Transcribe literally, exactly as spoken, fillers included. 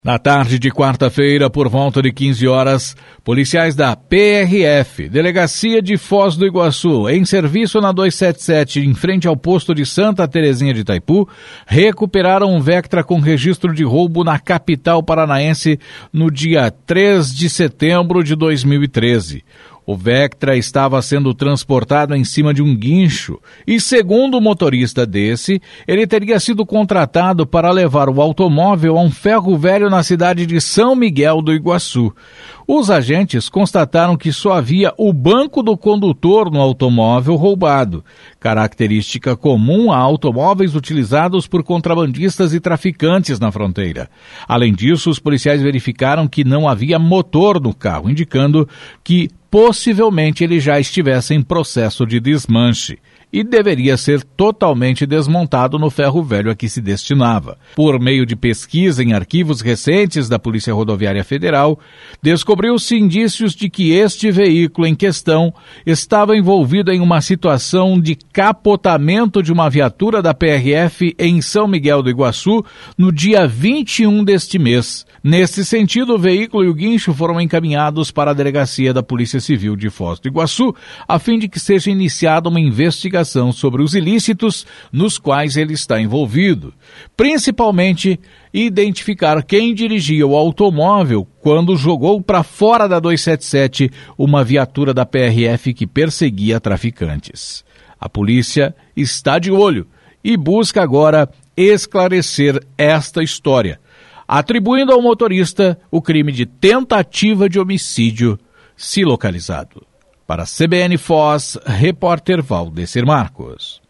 Na tarde de quarta-feira, por volta de quinze horas, policiais da P R F, Delegacia de Foz do Iguaçu, em serviço na duzentos e setenta e sete, em frente ao posto de Santa Terezinha de Itaipu, recuperaram um Vectra com registro de roubo na capital paranaense no dia três de setembro de dois mil e treze. O Vectra estava sendo transportado em cima de um guincho e, segundo o motorista desse, ele teria sido contratado para levar o automóvel a um ferro velho na cidade de São Miguel do Iguaçu. Os agentes constataram que só havia o banco do condutor no automóvel roubado, característica comum a automóveis utilizados por contrabandistas e traficantes na fronteira. Além disso, os policiais verificaram que não havia motor no carro, indicando que possivelmente ele já estivesse em processo de desmanche e deveria ser totalmente desmontado no ferro velho a que se destinava. Por meio de pesquisa em arquivos recentes da Polícia Rodoviária Federal, descobriu-se indícios de que este veículo em questão estava envolvido em uma situação de capotamento de uma viatura da P R F em São Miguel do Iguaçu no dia vinte e um deste mês. Nesse sentido, o veículo e o guincho foram encaminhados para a Delegacia da Polícia Civil de Foz do Iguaçu, a fim de que seja iniciada uma investigação sobre os ilícitos nos quais ele está envolvido. Principalmente, identificar quem dirigia o automóvel quando jogou para fora da duzentos e setenta e sete uma viatura da P R F que perseguia traficantes. A polícia está de olho e busca agora esclarecer esta história, atribuindo ao motorista o crime de tentativa de homicídio, se localizado. Para a C B N Foz, repórter Valdecir Marcos.